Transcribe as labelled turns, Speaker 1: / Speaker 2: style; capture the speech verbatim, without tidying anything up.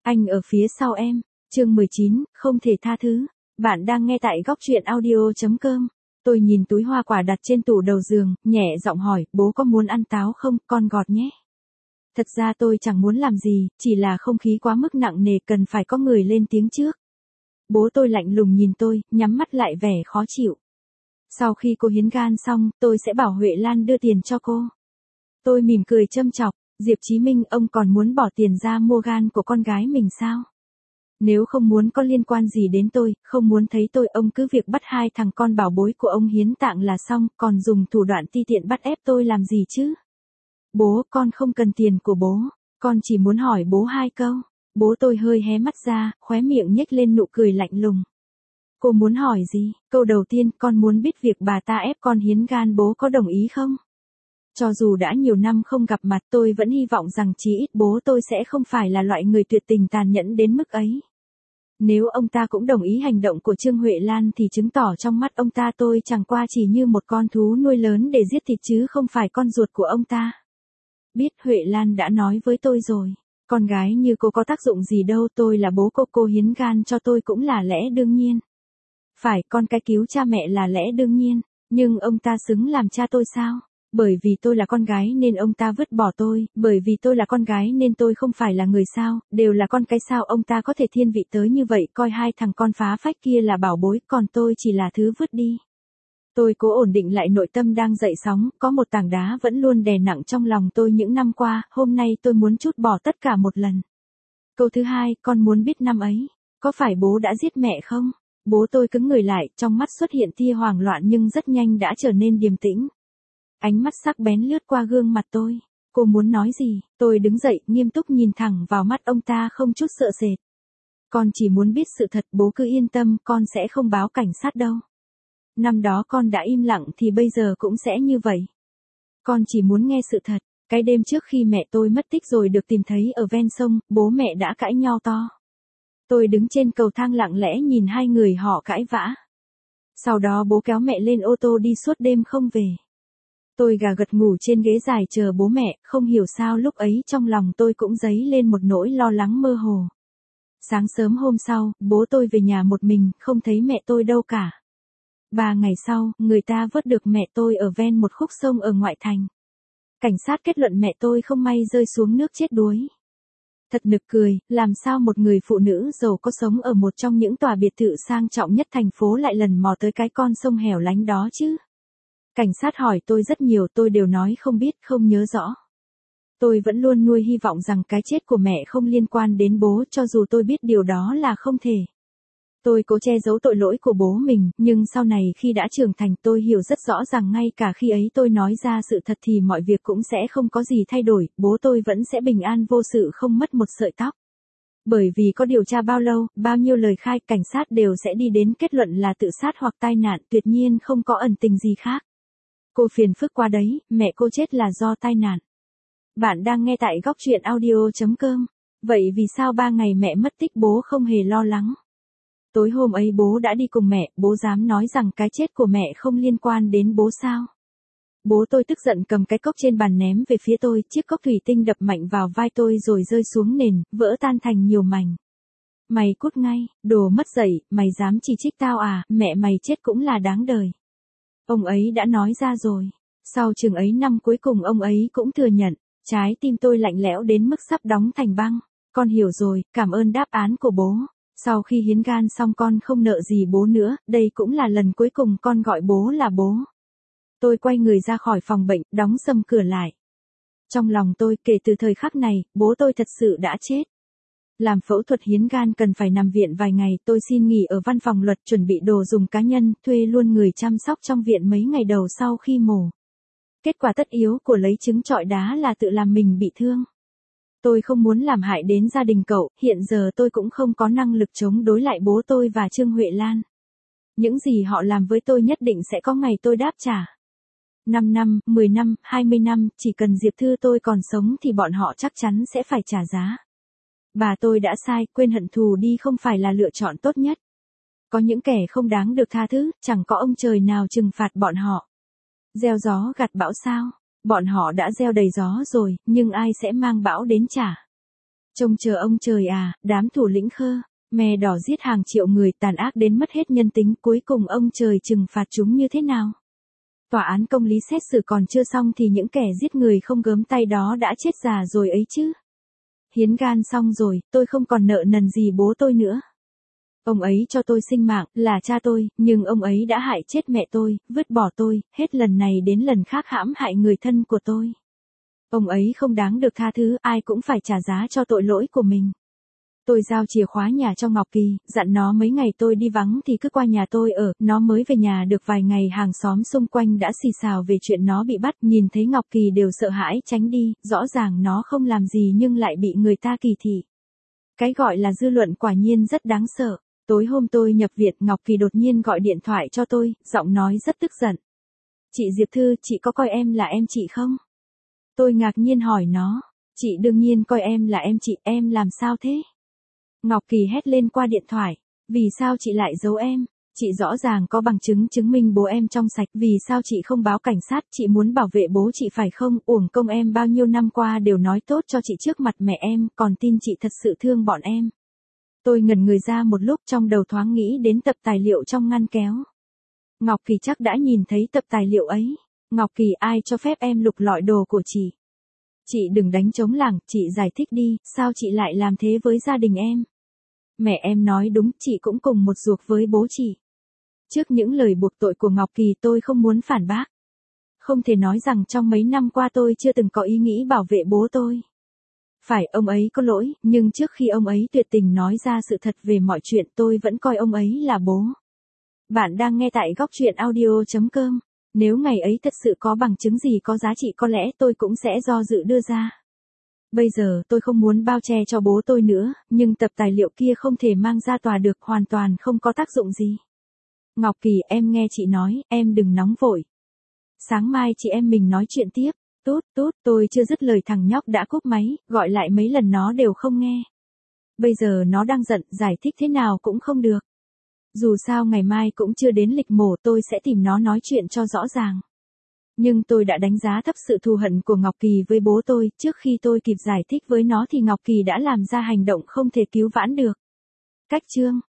Speaker 1: Anh ở phía sau em. Chương mười chín, không thể tha thứ. Bạn đang nghe tại góc truyện audio chấm com. Tôi nhìn túi hoa quả đặt trên tủ đầu giường, nhẹ giọng hỏi, bố có muốn ăn táo không, con gọt nhé. Thật ra tôi chẳng muốn làm gì, chỉ là không khí quá mức nặng nề cần phải có người lên tiếng trước. Bố tôi lạnh lùng nhìn tôi, nhắm mắt lại vẻ khó chịu. Sau khi cô hiến gan xong, tôi sẽ bảo Huệ Lan đưa tiền cho cô. Tôi mỉm cười châm chọc, Diệp Chí Minh, ông còn muốn bỏ tiền ra mua gan của con gái mình sao? Nếu không muốn có liên quan gì đến tôi, không muốn thấy tôi, ông cứ việc bắt hai thằng con bảo bối của ông hiến tạng là xong, còn dùng thủ đoạn ti tiện bắt ép tôi làm gì chứ? Bố, con không cần tiền của bố, con chỉ muốn hỏi bố hai câu. Bố tôi hơi hé mắt ra, khóe miệng nhếch lên nụ cười lạnh lùng. Cô muốn hỏi gì? Câu đầu tiên, con muốn biết việc bà ta ép con hiến gan bố có đồng ý không? Cho dù đã nhiều năm không gặp mặt, tôi vẫn hy vọng rằng chí ít bố tôi sẽ không phải là loại người tuyệt tình tàn nhẫn đến mức ấy. Nếu ông ta cũng đồng ý hành động của Trương Huệ Lan thì chứng tỏ trong mắt ông ta tôi chẳng qua chỉ như một con thú nuôi lớn để giết thịt chứ không phải con ruột của ông ta. Biết Huệ Lan đã nói với tôi rồi, con gái như cô có tác dụng gì đâu, tôi là bố cô, cô hiến gan cho tôi cũng là lẽ đương nhiên. Phải, con cái cứu cha mẹ là lẽ đương nhiên, nhưng ông ta xứng làm cha tôi sao? Bởi vì tôi là con gái nên ông ta vứt bỏ tôi, bởi vì tôi là con gái nên tôi không phải là người sao, đều là con cái sao ông ta có thể thiên vị tới như vậy, coi hai thằng con phá phách kia là bảo bối, còn tôi chỉ là thứ vứt đi. Tôi cố ổn định lại nội tâm đang dậy sóng, có một tảng đá vẫn luôn đè nặng trong lòng tôi những năm qua, hôm nay tôi muốn trút bỏ tất cả một lần. Câu thứ hai, con muốn biết năm ấy, có phải bố đã giết mẹ không? Bố tôi cứng người lại, trong mắt xuất hiện tia hoảng loạn nhưng rất nhanh đã trở nên điềm tĩnh. Ánh mắt sắc bén lướt qua gương mặt tôi. Cô muốn nói gì? Tôi đứng dậy, nghiêm túc nhìn thẳng vào mắt ông ta không chút sợ sệt. Con chỉ muốn biết sự thật, bố cứ yên tâm, con sẽ không báo cảnh sát đâu. Năm đó con đã im lặng thì bây giờ cũng sẽ như vậy. Con chỉ muốn nghe sự thật. Cái đêm trước khi mẹ tôi mất tích rồi được tìm thấy ở ven sông, bố mẹ đã cãi nhau to. Tôi đứng trên cầu thang lặng lẽ nhìn hai người họ cãi vã. Sau đó bố kéo mẹ lên ô tô đi suốt đêm không về. Tôi gà gật ngủ trên ghế dài chờ bố mẹ, không hiểu sao lúc ấy trong lòng tôi cũng dấy lên một nỗi lo lắng mơ hồ. Sáng sớm hôm sau, bố tôi về nhà một mình, không thấy mẹ tôi đâu cả. Ba ngày sau, người ta vớt được mẹ tôi ở ven một khúc sông ở ngoại thành. Cảnh sát kết luận mẹ tôi không may rơi xuống nước chết đuối. Thật nực cười, làm sao một người phụ nữ giàu có sống ở một trong những tòa biệt thự sang trọng nhất thành phố lại lần mò tới cái con sông hẻo lánh đó chứ? Cảnh sát hỏi tôi rất nhiều, tôi đều nói không biết, không nhớ rõ. Tôi vẫn luôn nuôi hy vọng rằng cái chết của mẹ không liên quan đến bố, cho dù tôi biết điều đó là không thể. Tôi cố che giấu tội lỗi của bố mình, nhưng sau này khi đã trưởng thành tôi hiểu rất rõ rằng ngay cả khi ấy tôi nói ra sự thật thì mọi việc cũng sẽ không có gì thay đổi, bố tôi vẫn sẽ bình an vô sự không mất một sợi tóc. Bởi vì có điều tra bao lâu, bao nhiêu lời khai, cảnh sát đều sẽ đi đến kết luận là tự sát hoặc tai nạn, tuyệt nhiên không có ẩn tình gì khác. Cô phiền phức quá đấy, mẹ cô chết là do tai nạn. Bạn đang nghe tại góc truyện audio chấm com. Vậy vì sao ba ngày mẹ mất tích bố không hề lo lắng? Tối hôm ấy bố đã đi cùng mẹ, bố dám nói rằng cái chết của mẹ không liên quan đến bố sao? Bố tôi tức giận cầm cái cốc trên bàn ném về phía tôi, chiếc cốc thủy tinh đập mạnh vào vai tôi rồi rơi xuống nền, vỡ tan thành nhiều mảnh. Mày cút ngay, đồ mất dạy, mày dám chỉ trích tao à, mẹ mày chết cũng là đáng đời. Ông ấy đã nói ra rồi. Sau chừng ấy năm cuối cùng ông ấy cũng thừa nhận. Trái tim tôi lạnh lẽo đến mức sắp đóng thành băng. Con hiểu rồi, cảm ơn đáp án của bố. Sau khi hiến gan xong con không nợ gì bố nữa, đây cũng là lần cuối cùng con gọi bố là bố. Tôi quay người ra khỏi phòng bệnh, đóng sầm cửa lại. Trong lòng tôi, kể từ thời khắc này, bố tôi thật sự đã chết. Làm phẫu thuật hiến gan cần phải nằm viện vài ngày, tôi xin nghỉ ở văn phòng luật chuẩn bị đồ dùng cá nhân, thuê luôn người chăm sóc trong viện mấy ngày đầu sau khi mổ. Kết quả tất yếu của lấy trứng trọi đá là tự làm mình bị thương. Tôi không muốn làm hại đến gia đình cậu, hiện giờ tôi cũng không có năng lực chống đối lại bố tôi và Trương Huệ Lan. Những gì họ làm với tôi nhất định sẽ có ngày tôi đáp trả. năm năm, mười năm, hai mươi năm, chỉ cần Diệp Thư tôi còn sống thì bọn họ chắc chắn sẽ phải trả giá. Bà tôi đã sai, quên hận thù đi không phải là lựa chọn tốt nhất. Có những kẻ không đáng được tha thứ, chẳng có ông trời nào trừng phạt bọn họ. Gieo gió gặt bão sao? Bọn họ đã gieo đầy gió rồi, nhưng ai sẽ mang bão đến trả? Trông chờ ông trời à, đám thủ lĩnh Khơ Me đỏ giết hàng triệu người tàn ác đến mất hết nhân tính, cuối cùng ông trời trừng phạt chúng như thế nào? Tòa án công lý xét xử còn chưa xong thì những kẻ giết người không gớm tay đó đã chết già rồi ấy chứ. Hiến gan xong rồi, tôi không còn nợ nần gì bố tôi nữa. Ông ấy cho tôi sinh mạng, là cha tôi, nhưng ông ấy đã hại chết mẹ tôi, vứt bỏ tôi, hết lần này đến lần khác hãm hại người thân của tôi. Ông ấy không đáng được tha thứ, ai cũng phải trả giá cho tội lỗi của mình. Tôi giao chìa khóa nhà cho Ngọc Kỳ, dặn nó mấy ngày tôi đi vắng thì cứ qua nhà tôi ở, nó mới về nhà được vài ngày hàng xóm xung quanh đã xì xào về chuyện nó bị bắt, nhìn thấy Ngọc Kỳ đều sợ hãi tránh đi, rõ ràng nó không làm gì nhưng lại bị người ta kỳ thị. Cái gọi là dư luận quả nhiên rất đáng sợ. Tối hôm tôi nhập viện, Ngọc Kỳ đột nhiên gọi điện thoại cho tôi, giọng nói rất tức giận. Chị Diệp Thư, chị có coi em là em chị không? Tôi ngạc nhiên hỏi nó. Chị đương nhiên coi em là em chị, em làm sao thế? Ngọc Kỳ hét lên qua điện thoại. Vì sao chị lại giấu em? Chị rõ ràng có bằng chứng chứng minh bố em trong sạch, vì sao chị không báo cảnh sát? Chị muốn bảo vệ bố chị phải không? Uổng công em bao nhiêu năm qua đều nói tốt cho chị trước mặt mẹ em, còn tin chị thật sự thương bọn em. Tôi ngẩn người ra một lúc, trong đầu thoáng nghĩ đến tập tài liệu trong ngăn kéo. Ngọc Kỳ chắc đã nhìn thấy tập tài liệu ấy. Ngọc Kỳ, ai cho phép em lục lọi đồ của chị? Chị đừng đánh trống lảng, chị giải thích đi, sao chị lại làm thế với gia đình em? Mẹ em nói đúng, chị cũng cùng một ruột với bố chị. Trước những lời buộc tội của Ngọc Kỳ tôi không muốn phản bác. Không thể nói rằng trong mấy năm qua tôi chưa từng có ý nghĩ bảo vệ bố tôi. Phải, ông ấy có lỗi, nhưng trước khi ông ấy tuyệt tình nói ra sự thật về mọi chuyện tôi vẫn coi ông ấy là bố. Bạn đang nghe tại góc truyện audio chấm com. Nếu ngày ấy thật sự có bằng chứng gì có giá trị có lẽ tôi cũng sẽ do dự đưa ra. Bây giờ tôi không muốn bao che cho bố tôi nữa, nhưng tập tài liệu kia không thể mang ra tòa được, hoàn toàn không có tác dụng gì. Ngọc Kỳ, em nghe chị nói, em đừng nóng vội. Sáng mai chị em mình nói chuyện tiếp. Tút tút, tôi chưa dứt lời thằng nhóc đã cúp máy, gọi lại mấy lần nó đều không nghe. Bây giờ nó đang giận, giải thích thế nào cũng không được. Dù sao ngày mai cũng chưa đến lịch mổ, tôi sẽ tìm nó nói chuyện cho rõ ràng. Nhưng tôi đã đánh giá thấp sự thù hận của Ngọc Kỳ với bố tôi, trước khi tôi kịp giải thích với nó thì Ngọc Kỳ đã làm ra hành động không thể cứu vãn được. Cách chương